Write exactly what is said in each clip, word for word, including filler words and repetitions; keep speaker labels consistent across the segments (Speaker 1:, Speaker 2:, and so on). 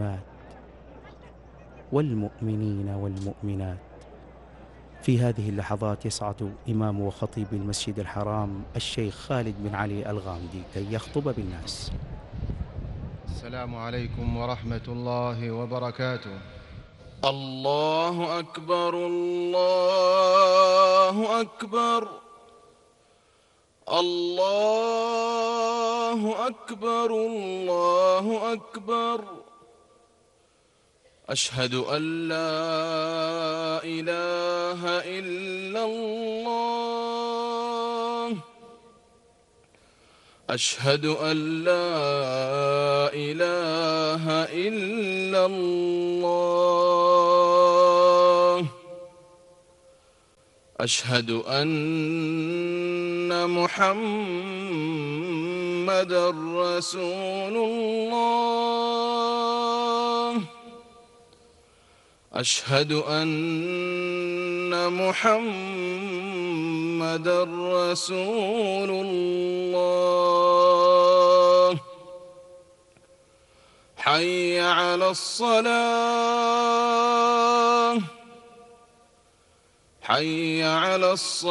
Speaker 1: والمسلمات والمؤمنين والمؤمنات. في هذه اللحظات يصعد إمام وخطيب المسجد الحرام الشيخ خالد بن علي الغامدي كي يخطب بالناس.
Speaker 2: السلام عليكم ورحمة الله وبركاته.
Speaker 3: الله أكبر الله أكبر الله أكبر الله أكبر. أشهد أن لا إله إلا الله أشهد أن لا إله إلا الله أشهد أن محمدًا رسول الله أشهد أن محمدًا رسول الله. حي على الصلاة حي على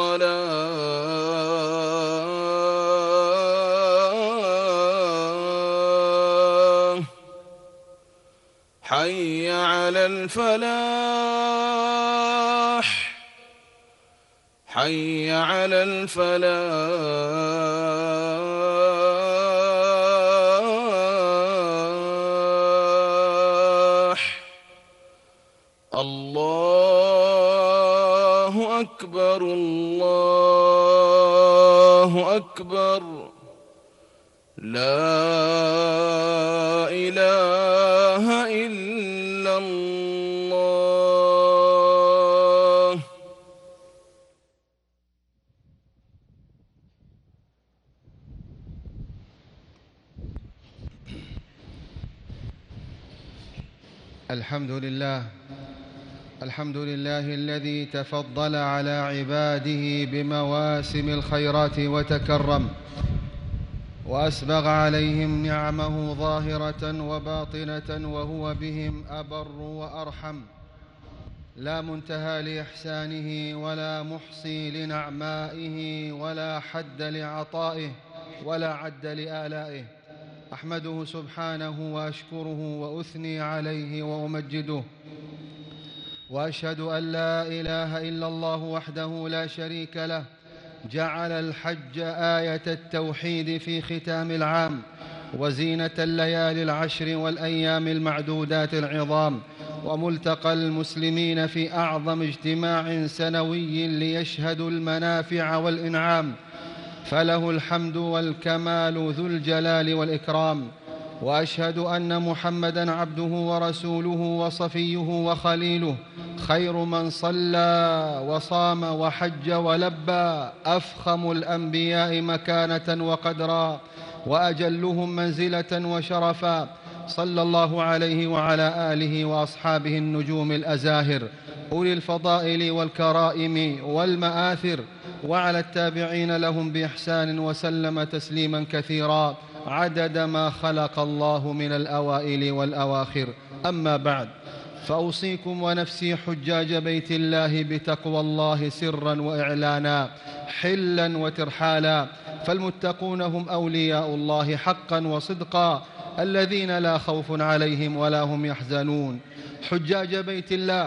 Speaker 3: الصلاة حي على الفلاح حي على الفلاح. الله أكبر الله أكبر. لا إله إلا الله.
Speaker 2: الحمد لله الحمد لله الذي تفضل على عباده بمواسم الخيرات وتكرم، وأسبغ عليهم نعمه ظاهرة وباطنة، وهو بهم أبر وأرحم، لا منتهى لإحسانه ولا محصي لنعمائه ولا حد لعطائه ولا عد لآلائه. أحمده سبحانه وأشكره وأثني عليه وأمجده، وأشهد أن لا إله إلا الله وحده لا شريك له، جعل الحج آية التوحيد في ختام العام وزينة الليالي العشر والأيام المعدودات العظام، وملتقى المسلمين في أعظم اجتماع سنوي ليشهدوا المنافع والإنعام، فله الحمد والكمال ذو الجلال والإكرام. وأشهد أن محمدًا عبده ورسوله وصفيه وخليله، خير من صلى وصام وحج ولبى، أفخم الأنبياء مكانة وقدرا، وأجلهم منزلة وشرفا، صلى الله عليه وعلى آله وأصحابه النجوم الأزاهر أولي الفضائل والكرائم والمآثر، وعلى التابعين لهم بإحسان، وسلم تسليما كثيرا عدد ما خلق الله من الأوائل والأواخر. أما بعد، فأوصيكم ونفسي حجاج بيت الله بتقوى الله سرا وإعلانا، حلا وترحالا، فالمتقون هم أولياء الله حقا وصدقا، الذين لا خوف عليهم ولا هم يحزنون. حجاج بيت الله،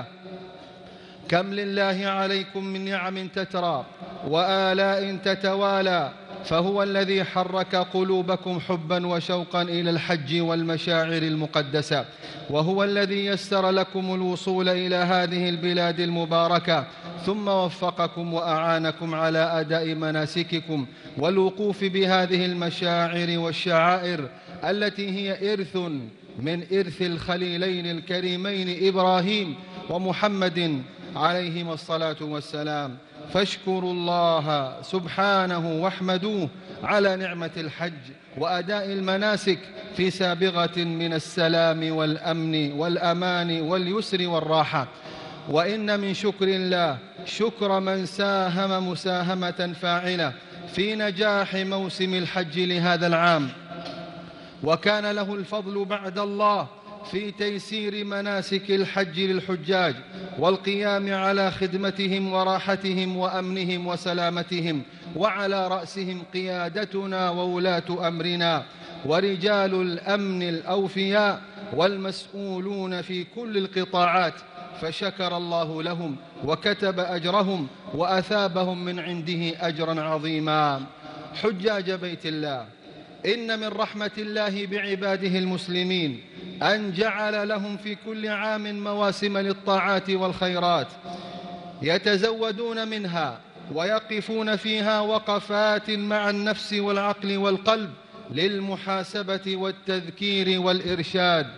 Speaker 2: كم لله عليكم من نعم تترى وآلاء تتوالى، فهو الذي حرك قلوبكم حبا وشوقا إلى الحج والمشاعر المقدسة، وهو الذي يسر لكم الوصول إلى هذه البلاد المباركة، ثم وفقكم وأعانكم على أداء مناسككم والوقوف بهذه المشاعر والشعائر التي هي إرث من إرث الخليلين الكريمين إبراهيم ومحمد عليهما الصلاة والسلام. فاشكروا الله سبحانه واحمدوه على نعمة الحج وأداء المناسك في سابغة من السلام والأمن والأمان واليسر والراحة. وإن من شكر الله شكر من ساهم مساهمة فاعلة في نجاح موسم الحج لهذا العام، وكان له الفضل بعد الله في تيسير مناسك الحج للحجاج والقيام على خدمتهم وراحتهم وأمنهم وسلامتهم، وعلى رأسهم قيادتنا وولاة أمرنا ورجال الأمن الأوفياء والمسؤولون في كل القطاعات، فشكر الله لهم وكتب أجرهم وأثابهم من عنده أجرا عظيما. حجاج بيت الله، إن من رحمة الله بعباده المسلمين أن جعل لهم في كل عام مواسم للطاعات والخيرات يتزودون منها ويقفون فيها وقفات مع النفس والعقل والقلب للمحاسبة والتذكير والإرشاد،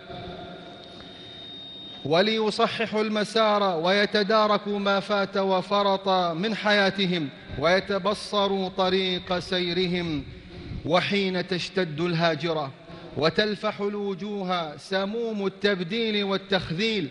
Speaker 2: وليصححوا المسار ويتداركوا ما فات وفرط من حياتهم ويتبصروا طريق سيرهم. وحين تشتد الهاجرة وتلفح الوجوه سموم التبديل والتخذيل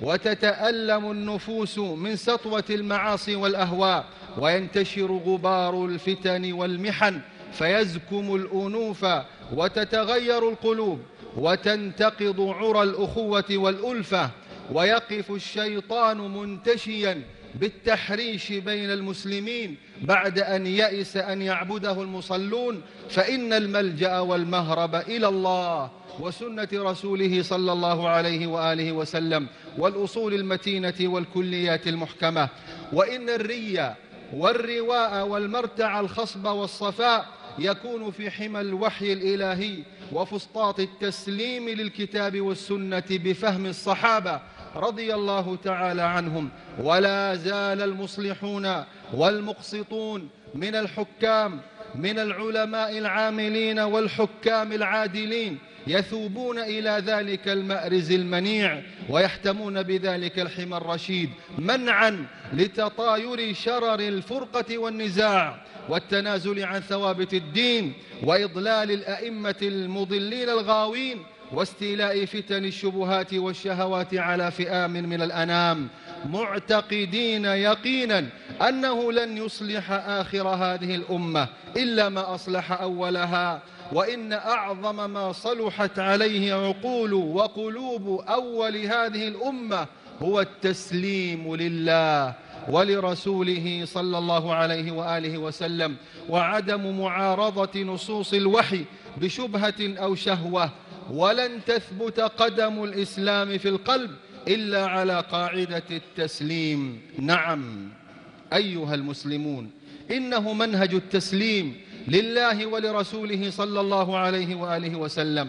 Speaker 2: وتتألم النفوس من سطوة المعاصي والأهواء وينتشر غبار الفتن والمحن فيزكم الأنوف وتتغير القلوب وتنتقض عرى الأخوة والألفة، ويقف الشيطان منتشيا بالتحريش بين المسلمين بعد أن يئس أن يعبده المصلون، فإن الملجأ والمهرب إلى الله وسنة رسوله صلى الله عليه وآله وسلم والأصول المتينة والكليات المحكمة. وإن الري والرواء والمرتع الخصب والصفاء يكون في حمى الوحي الإلهي وفسطاط التسليم للكتاب والسنة بفهم الصحابة رضي الله تعالى عنهم. ولا زال المصلحون والمقسطون من الحكام من العلماء العاملين والحكام العادلين يثوبون إلى ذلك المأرز المنيع ويحتمون بذلك الحمى الرشيد منعا لتطاير شرر الفرقة والنزاع والتنازل عن ثوابت الدين وإضلال الأئمة المضلين الغاوين واستيلاء فتن الشبهات والشهوات على فئام من الأنام، معتقدين يقينا أنه لن يصلح آخر هذه الأمة إلا ما أصلح أولها، وإن أعظم ما صلحت عليه عقول وقلوب أول هذه الأمة هو التسليم لله ولرسوله صلى الله عليه وآله وسلم، وعدم معارضة نصوص الوحي بشبهة أو شهوة. ولن تثبت قدم الإسلام في القلب إلا على قاعدة التسليم. نعم أيها المسلمون، إنه منهج التسليم لله ولرسوله صلى الله عليه وآله وسلم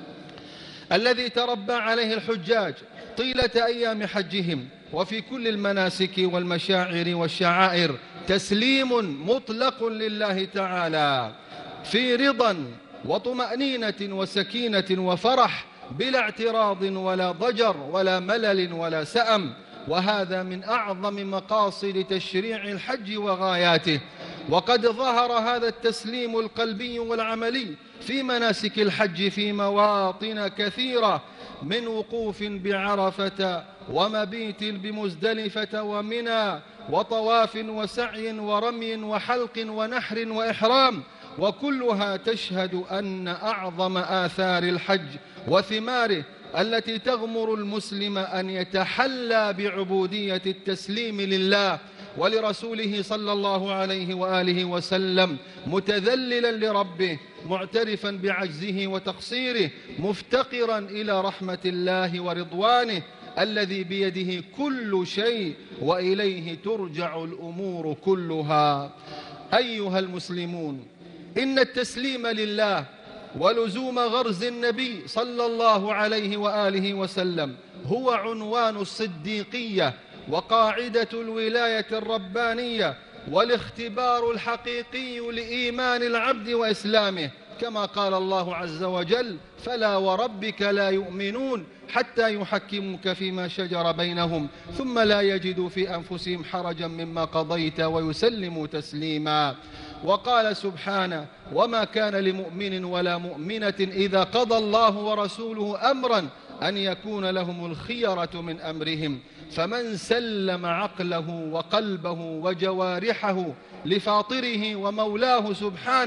Speaker 2: الذي تربى عليه الحجاج طيلة أيام حجهم وفي كل المناسك والمشاعر والشعائر، تسليم مطلق لله تعالى في رضا وطمأنينة وسكينة وفرح بلا اعتراض ولا ضجر ولا ملل ولا سأم. وهذا من أعظم مقاصد تشريع الحج وغاياته. وقد ظهر هذا التسليم القلبي والعملي في مناسك الحج في مواطن كثيرة، من وقوف بعرفة ومبيت بمزدلفة ومنى وطواف وسعي ورمي وحلق ونحر وإحرام، وكلها تشهد أن أعظم آثار الحج وثماره التي تغمر المسلم أن يتحلى بعبودية التسليم لله ولرسوله صلى الله عليه وآله وسلم، متذللا لربه معترفا بعجزه وتقصيره، مفتقرا إلى رحمة الله ورضوانه الذي بيده كل شيء وإليه ترجع الأمور كلها. أيها المسلمون، إن التسليم لله ولزوم غرز النبي صلى الله عليه وآله وسلم هو عنوان الصديقية وقاعدة الولاية الربانية والاختبار الحقيقي لإيمان العبد وإسلامه، كما قال الله عز وجل: فلا وربك لا يؤمنون حتى يحكموك فيما شجر بينهم ثم لا يجدوا في أنفسهم حرجا مما قضيت ويسلموا تسليما. وقال سبحانه: وما كان لمؤمن ولا مؤمنة إذا قضى الله ورسوله أمرا أن يكون لهم الخيرة من أمرهم، فمن سلم عقله وقلبه وجوارحه لفاطره ومولاه سبحانه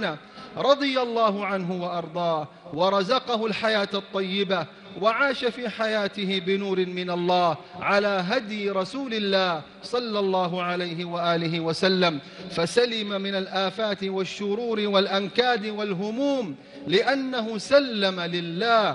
Speaker 2: رضي الله عنه وأرضاه ورزقه الحياة الطيبة، وعاش في حياته بنور من الله على هدي رسول الله صلى الله عليه وآله وسلم، فسلم من الآفات والشرور والأنكاد والهموم، لأنه سلم لله،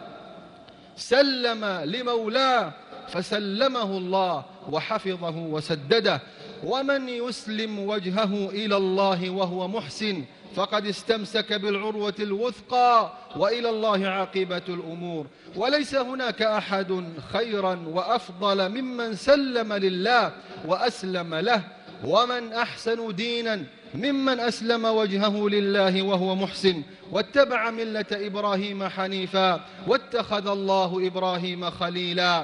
Speaker 2: سلم لمولاه، فسلمه الله وحفظه وسدده. ومن يسلم وجهه إلى الله وهو محسن فقد استمسك بالعروة الوثقى، وإلى الله عاقبة الأمور. وليس هناك أحد خيرا وأفضل ممن سلم لله وأسلم له. ومن أحسن دينا ممن أسلم وجهه لله وهو محسن واتبع ملة إبراهيم حنيفا واتخذ الله إبراهيم خليلا.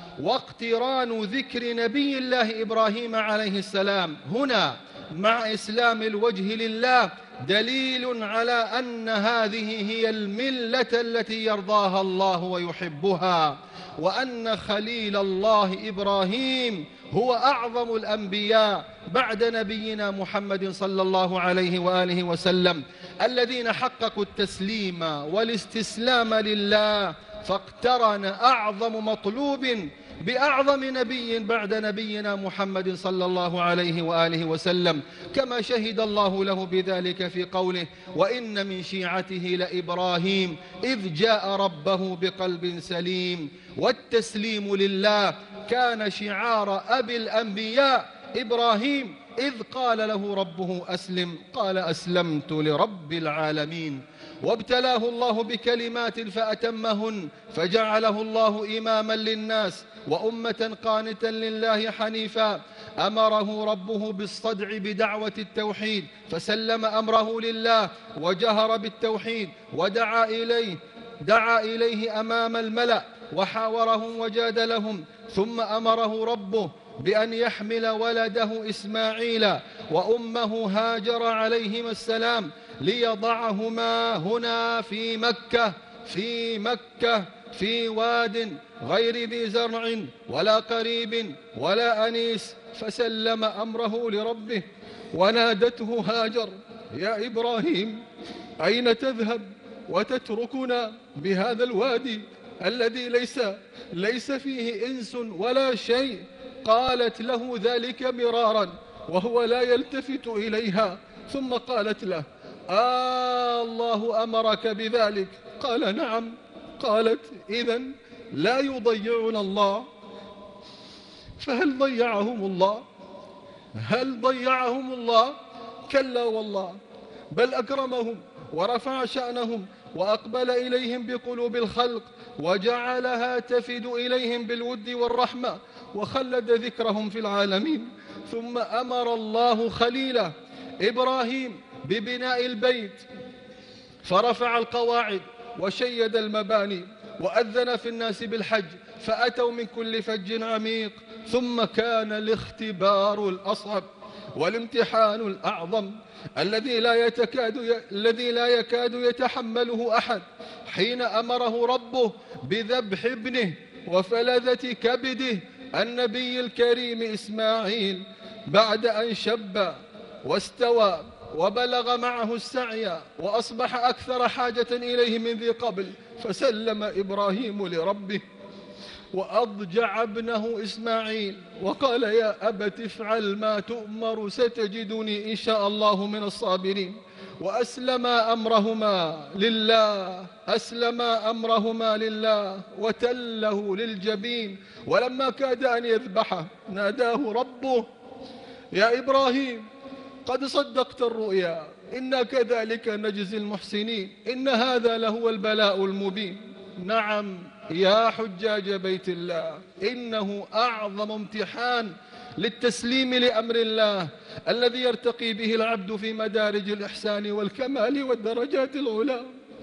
Speaker 2: واقتران ذكر نبي الله إبراهيم عليه السلام هنا مع إسلام الوجه لله دليل على أن هذه هي الملة التي يرضاها الله ويحبها، وأن خليل الله إبراهيم هو أعظم الأنبياء بعد نبينا محمد صلى الله عليه وآله وسلم، الذين حققوا التسليم والاستسلام لله، فاقترن أعظم مطلوب بأعظم نبي بعد نبينا محمد صلى الله عليه وآله وسلم، كما شهد الله له بذلك في قوله: وإن من شيعته لإبراهيم إذ جاء ربه بقلب سليم. والتسليم لله كان شعار أبي الأنبياء إبراهيم، إذ قال له ربه أسلم قال أسلمت لرب العالمين. وابتلاه الله بكلمات فأتمهن، فجعله الله إماما للناس وأمة قانتا لله حنيفا. أمره ربه بالصدع بدعوة التوحيد فسلم أمره لله وجهر بالتوحيد ودعا إليه دعا إليه أمام الملأ وحاورهم وجادلهم. ثم أمره ربه بأن يحمل ولده إسماعيل وأمه هاجر عليهما السلام ليضعهما هنا في مكة في مكة في واد غير ذي زرع ولا قريب ولا أنيس، فسلم أمره لربه. ونادته هاجر: يا إبراهيم أين تذهب وتتركنا بهذا الوادي الذي ليس ليس فيه إنس ولا شيء؟ قالت له ذلك مرارا وهو لا يلتفت إليها، ثم قالت له: آه الله أمرك بذلك؟ قال: نعم. قالت: إذن لا يضيعنا الله؟ فهل ضيعهم الله؟ هل ضيعهم الله؟ كلا والله، بل أكرمهم ورفع شأنهم وأقبل إليهم بقلوب الخلق وجعلها تفد إليهم بالود والرحمة وخلد ذكرهم في العالمين. ثم أمر الله خليله إبراهيم ببناء البيت، فرفع القواعد وشيد المباني وأذن في الناس بالحج، فأتوا من كل فج عميق. ثم كان الاختبار الأصعب والامتحان الأعظم الذي لا يتكاد الذي لا يكاد يتحمله أحد، حين أمره ربه بذبح ابنه وفلذة كبده النبي الكريم إسماعيل، بعد أن شب واستوى وبلغ معه السعي وأصبح أكثر حاجة إليه من ذي قبل. فسلم إبراهيم لربه وأضجع ابنه إسماعيل وقال: يا أبت افعل ما تؤمر ستجدني إن شاء الله من الصابرين. وأسلم أمرهما لله أسلم أمرهما لله وتله للجبين. ولما كاد أن يذبحه ناداه ربه: يا إبراهيم قد صدقت الرؤيا، إنا كذلك نجزي المحسنين، إن هذا لهو البلاء المبين. نعم يا حجاج بيت الله، إنه أعظم امتحان للتسليم لأمر الله الذي يرتقي به العبد في مدارج الإحسان والكمال والدرجات العلى.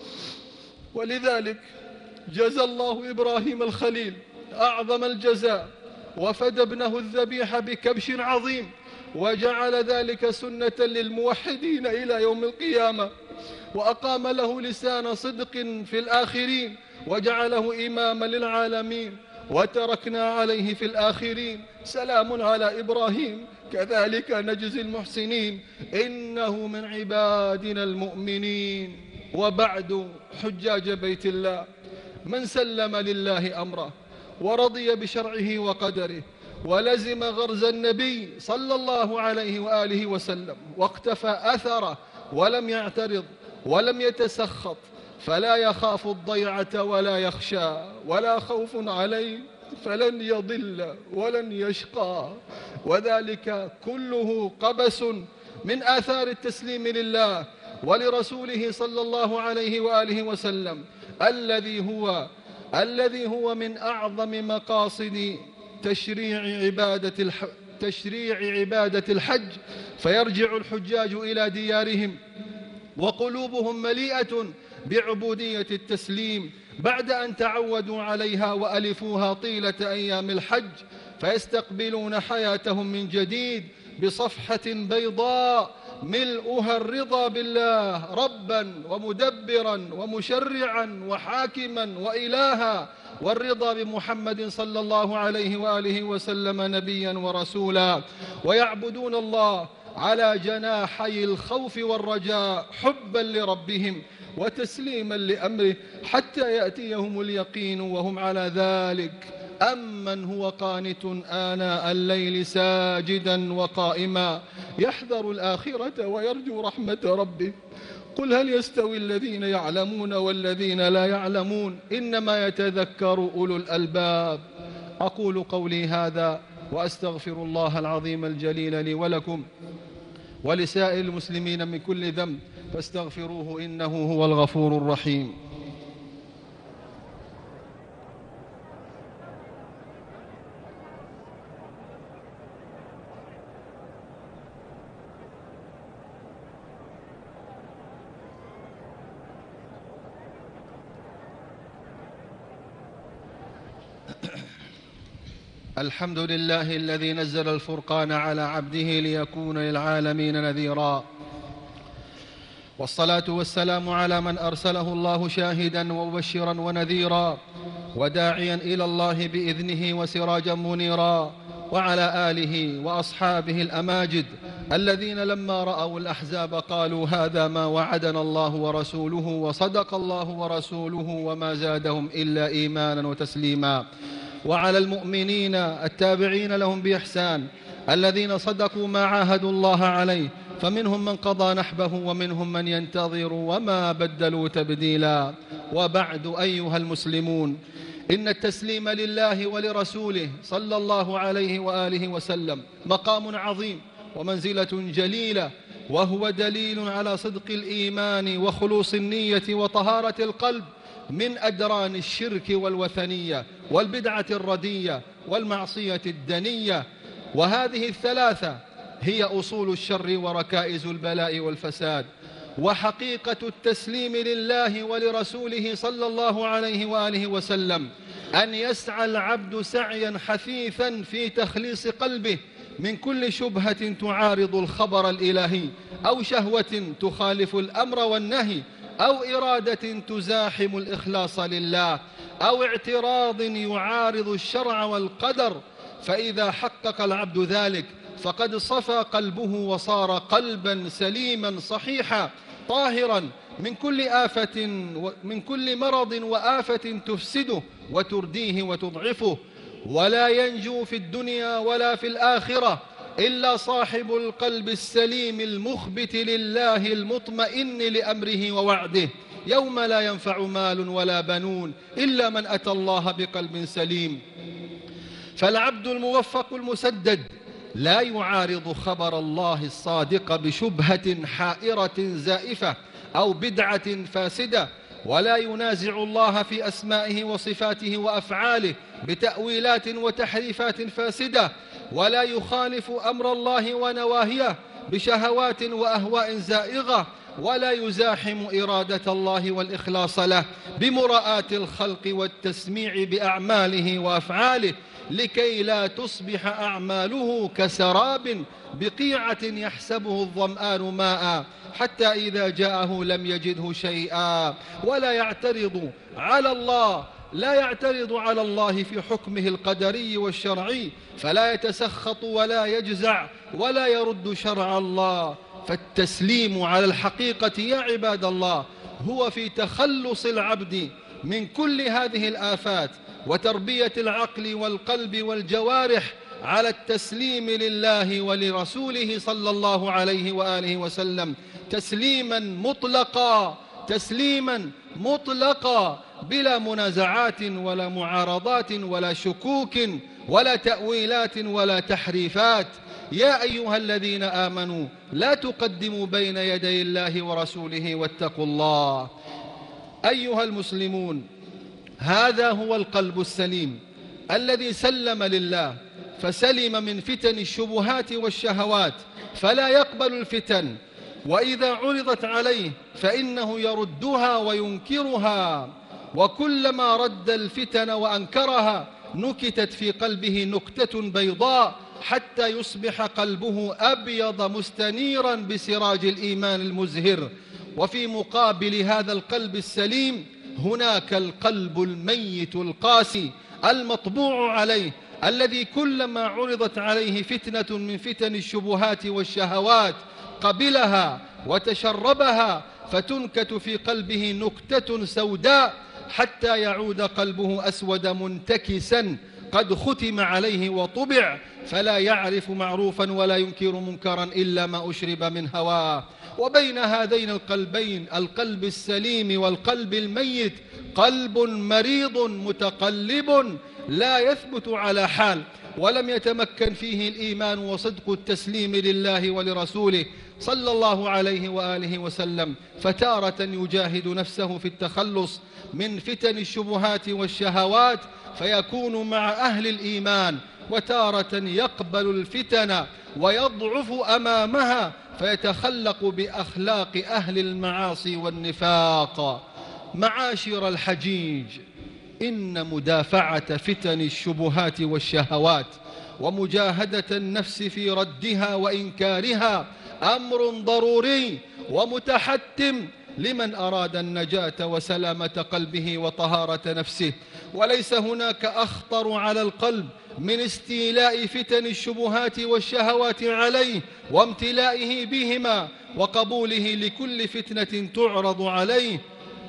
Speaker 2: ولذلك جزى الله إبراهيم الخليل أعظم الجزاء، وفدى ابنه الذبيح بكبش عظيم، وجعل ذلك سنة للموحدين إلى يوم القيامة، وأقام له لسان صدق في الآخرين، وجعله إماما للعالمين، وتركنا عليه في الآخرين. سلام على إبراهيم كذلك نجزي المحسنين إنه من عبادنا المؤمنين. وبعد، حجاج بيت الله، من سلم لله أمره ورضي بشرعه وقدره ولزم غرز النبي صلى الله عليه وآله وسلم واقتفى أثره ولم يعترض ولم يتسخط، فلا يخاف الضيعة ولا يخشى ولا خوف عليه، فلن يضل ولن يشقى. وذلك كله قبس من آثار التسليم لله ولرسوله صلى الله عليه وآله وسلم، الذي هو الذي هو من أعظم مقاصد تشريع عبادة الح... تشريع عبادة الحج. فيرجع الحجاج إلى ديارهم وقلوبهم مليئة بعبودية التسليم بعد أن تعودوا عليها وألفوها طيلة أيام الحج، فيستقبلون حياتهم من جديد بصفحة بيضاء ملؤها الرضا بالله ربا ومدبرا ومشرعا وحاكما وإلها، والرضا بمحمد صلى الله عليه وآله وسلم نبيا ورسولا، ويعبدون الله على جناحي الخوف والرجاء حبا لربهم وتسليما لأمره حتى يأتيهم اليقين وهم على ذلك. أمن هو قانت آناء الليل ساجدا وقائما يحذر الآخرة ويرجو رحمة ربه. قل هل يستوي الذين يعلمون والذين لا يعلمون إنما يتذكر أولو الألباب. أقول قولي هذا وأستغفر الله العظيم الجليل لي ولكم ولسائر المسلمين من كل ذنب فاستغفروه إنه هو الغفور الرحيم. الحمد لله الذي نزل الفرقان على عبده ليكون للعالمين نذيرا، والصلاة والسلام على من أرسله الله شاهدا ومبشرا ونذيرا وداعيا إلى الله بإذنه وسراجا منيرا، وعلى آله وأصحابه الأماجد الذين لما رأوا الأحزاب قالوا هذا ما وعدنا الله ورسوله وصدق الله ورسوله وما زادهم إلا إيمانا وتسليما. وعلى المؤمنين التابعين لهم بإحسان الذين صدقوا ما عاهدوا الله عليه، فمنهم من قضى نحبه ومنهم من ينتظر وما بدلوا تبديلا. وبعد أيها المسلمون، إن التسليم لله ولرسوله صلى الله عليه وآله وسلم مقام عظيم ومنزلة جليلة، وهو دليل على صدق الإيمان وخلوص النية وطهارة القلب من أدران الشرك والوثنية والبدعة الردية والمعصية الدنية. وهذه الثلاثة هي أصول الشر وركائز البلاء والفساد. وحقيقة التسليم لله ولرسوله صلى الله عليه وآله وسلم أن يسعى العبد سعيا حثيثا في تخليص قلبه من كل شبهة تعارض الخبر الإلهي، أو شهوة تخالف الأمر والنهي، أو إرادة تزاحم الإخلاص لله، أو اعتراض يعارض الشرع والقدر. فإذا حقق العبد ذلك فقد صفى قلبه وصار قلبا سليما صحيحا طاهرا من كل آفة من كل مرض وآفة تفسده وترديه وتضعفه. ولا ينجو في الدنيا ولا في الآخرة إلا صاحب القلب السليم المخبت لله المطمئن لأمره ووعده، يوم لا ينفع مال ولا بنون إلا من أتى الله بقلب سليم. فالعبد الموفق المسدد لا يعارض خبر الله الصادق بشبهة حائرة زائفة أو بدعة فاسدة، ولا ينازع الله في أسمائه وصفاته وأفعاله بتأويلات وتحريفات فاسدة، ولا يخالف أمر الله ونواهيه بشهوات وأهواء زائغة، ولا يزاحم إرادة الله والإخلاص له بمراءاة الخلق والتسميع بأعماله وأفعاله، لكي لا تصبح أعماله كسراب بقيعة يحسبه الظمآن ماء حتى إذا جاءه لم يجده شيئا. ولا يعترض على الله لا يعترض على الله في حكمه القدري والشرعي، فلا يتسخط ولا يجزع ولا يرد شرع الله. فالتسليم على الحقيقة يا عباد الله هو في تخلص العبد من كل هذه الآفات، وتربية العقل والقلب والجوارح على التسليم لله ولرسوله صلى الله عليه وآله وسلم تسليما مطلقا، تسليما مطلقا بلا منازعات ولا معارضات ولا شكوك ولا تأويلات ولا تحريفات. يا أيها الذين آمنوا لا تقدموا بين يدي الله ورسوله واتقوا الله. أيها المسلمون، هذا هو القلب السليم الذي سلم لله، فسلم من فتن الشبهات والشهوات، فلا يقبل الفتن، وإذا عرضت عليه فإنه يردها وينكرها، وكلما رد الفتن وأنكرها نكتت في قلبه نكتة بيضاء حتى يصبح قلبه أبيض مستنيرا بسراج الإيمان المزهر. وفي مقابل هذا القلب السليم هناك القلب الميت القاسي المطبوع عليه، الذي كلما عرضت عليه فتنة من فتن الشبهات والشهوات قبلها وتشربها، فتنكت في قلبه نكتة سوداء حتى يعود قلبه أسود منتكسا قد ختم عليه وطبع، فلا يعرف معروفا ولا ينكر منكرا إلا ما أشرب من هواه. وبين هذين القلبين، القلب السليم والقلب الميت، قلب مريض متقلب لا يثبت على حال، ولم يتمكن فيه الإيمان وصدق التسليم لله ولرسوله صلى الله عليه وآله وسلم، فتارة يجاهد نفسه في التخلص من فتن الشبهات والشهوات فيكون مع أهل الإيمان، وتارة يقبل الفتن ويضعف أمامها فيتخلق بأخلاق أهل المعاصي والنفاق. معاشر الحجيج، إن مدافعة فتن الشبهات والشهوات ومجاهدة النفس في ردها وإنكارها أمر ضروري ومتحتم لمن أراد النجاة وسلامة قلبه وطهارة نفسه، وليس هناك أخطر على القلب من استيلاء فتن الشبهات والشهوات عليه وامتلائه بهما وقبوله لكل فتنة تعرض عليه.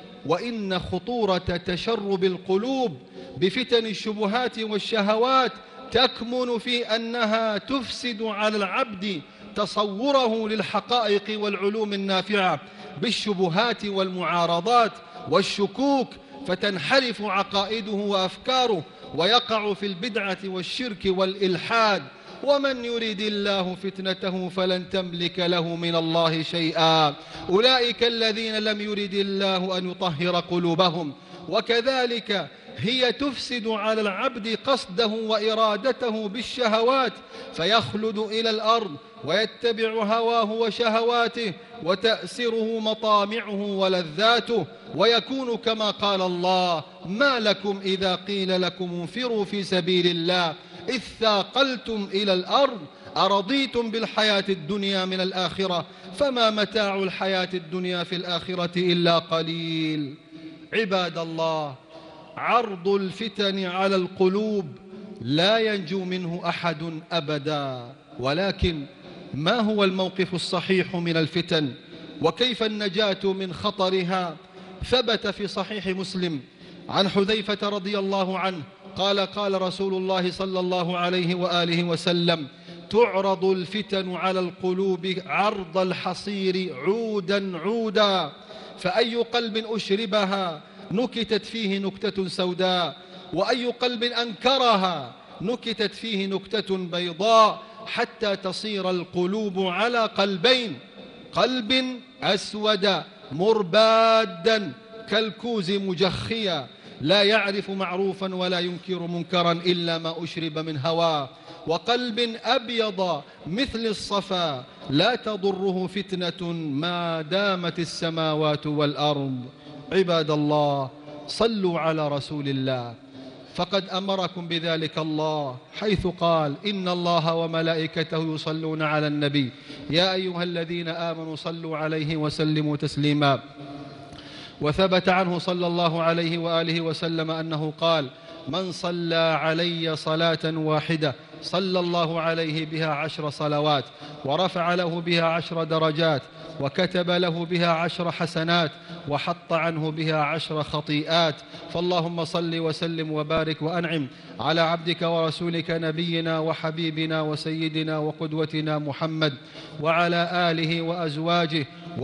Speaker 2: وإن خطورة تشرب القلوب بفتن الشبهات والشهوات تكمن في أنها تفسد على العبد تصوره للحقائق والعلوم النافعة بالشبهات والمعارضات والشكوك، فتنحرف عقائده وأفكاره ويقع في البدعة والشرك والإلحاد. ومن يريد الله فتنته فلن تملك له من الله شيئا، أولئك الذين لم يرد الله أن يطهر قلوبهم. وكذلك هي تفسد على العبد قصده وإرادته بالشهوات، فيخلد إلى الأرض ويتبع هواه وشهواته وتأسره مطامعه ولذاته، ويكون كما قال الله: ما لكم إذا قيل لكم انفروا في سبيل الله إذ ثاقلتم إلى الأرض أرضيتم بالحياة الدنيا من الآخرة فما متاع الحياة الدنيا في الآخرة إلا قليل. عباد الله، عرض الفتن على القلوب لا ينجو منه أحد أبدا، ولكن ما هو الموقف الصحيح من الفتن وكيف النجاة من خطرها؟ ثبت في صحيح مسلم عن حذيفة رضي الله عنه قال: قال رسول الله صلى الله عليه وآله وسلم: تعرض الفتن على القلوب عرض الحصير عودا عودا، فأي قلب أشربها نكتت فيه نكتة سوداء، وأي قلب أنكرها نكتت فيه نكتة بيضاء، حتى تصير القلوب على قلبين: قلب أسود مربادا كالكوز مجخيا لا يعرف معروفا ولا ينكر منكرا إلا ما أشرب من هواه، وقلب أبيض مثل الصفا لا تضره فتنة ما دامت السماوات والأرض. عباد الله، صلوا على رسول الله، فقد أمركم بذلك الله حيث قال: إن الله وملائكته يصلون على النبي يا أيها الذين آمنوا صلوا عليه وسلموا تسليما. وثبت عنه صلى الله عليه وآله وسلم أنه قال: من صلى علي صلاة واحدة صلى الله عليه بها عشر صلوات، ورفع له بها عشر درجات، وكتب له بها عشر حسنات، وحط عنه بها عشر خطيئات. فاللهم صل وسلم وبارك وأنعم على عبدك ورسولك نبينا وحبيبنا وسيدنا وقدوتنا محمد، وعلى آله وأزواجه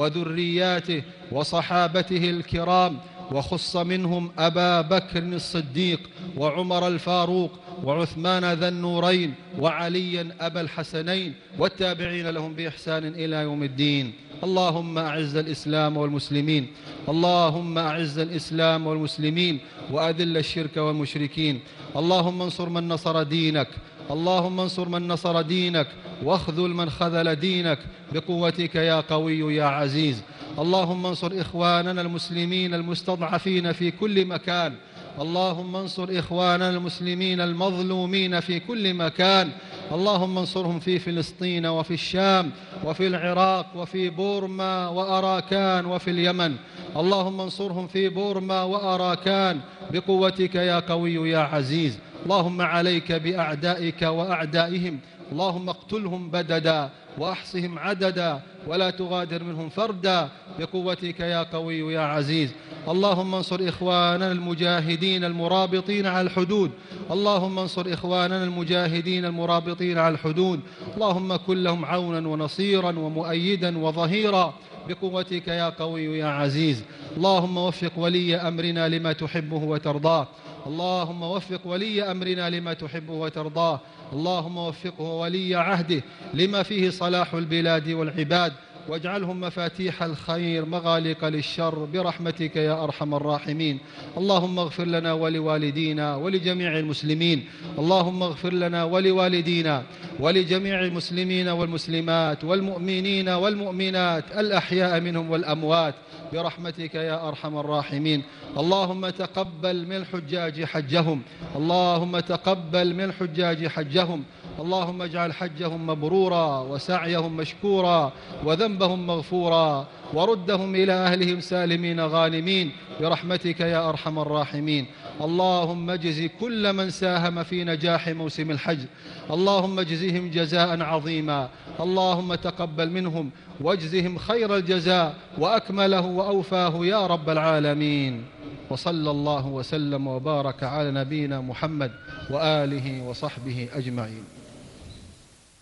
Speaker 2: وذرياته وصحابته الكرام، وخص منهم أبا بكر الصديق وعمر الفاروق وعثمان ذا النورين وعليا أبا الحسنين، والتابعين لهم بإحسان إلى يوم الدين. اللهم أعز الإسلام والمسلمين، اللهم أعز الإسلام والمسلمين وأذل الشرك والمشركين. اللهم انصر من نصر دينك، اللهم انصر من نصر دينك، واخذل من خذل دينك بقوتك يا قوي يا عزيز. اللهم انصر إخواننا المسلمين المستضعفين في كل مكان، اللهم انصر إخواننا المسلمين المظلومين في كل مكان. اللهم انصرهم في فلسطين وفي الشام وفي العراق وفي بورما وأراكان وفي اليمن. اللهم انصرهم في بورما وأراكان بقوتك يا قوي يا عزيز. اللهم عليك بأعدائك وأعدائهم، اللهم اقتلهم بددا وأحصهم عددا ولا تغادر منهم فردا بقوتك يا قوي يا عزيز. اللهم انصر إخواننا المجاهدين المرابطين على الحدود، اللهم انصر إخواننا المجاهدين المرابطين على الحدود. اللهم كن لهم عونا ونصيرا ومؤيدا وظهيرا بقوتك يا قوي يا عزيز. اللهم وفق ولي أمرنا لما تحبه وترضاه، اللهم وفق ولي أمرنا لما تحبه وترضاه، اللهم وفقه ولي عهده لما فيه صلاح البلاد والعباد، واجعلهم مفاتيح الخير مغاليق للشر برحمتك يا أرحم الراحمين. اللهم اغفر لنا ولوالدينا ولجميع المسلمين، اللهم اغفر لنا ولوالدينا ولجميع المسلمين والمسلمات والمؤمنين والمؤمنات الأحياء منهم والأموات برحمتك يا أرحم الراحمين. اللهم تقبل من الحجاج حجهم، اللهم تقبل من الحجاج حجهم، اللهم اجعل حجهم مبرورا وسعيهم مشكورا وذنبهم مغفورا، وردهم إلى أهلهم سالمين غانمين برحمتك يا أرحم الراحمين. اللهم اجز كل من ساهم في نجاح موسم الحج، اللهم اجزهم جزاء عظيما، اللهم تقبل منهم واجزهم خير الجزاء وأكمله وأوفاه يا رب العالمين. وصلى الله وسلم وبارك على نبينا محمد وآله وصحبه أجمعين.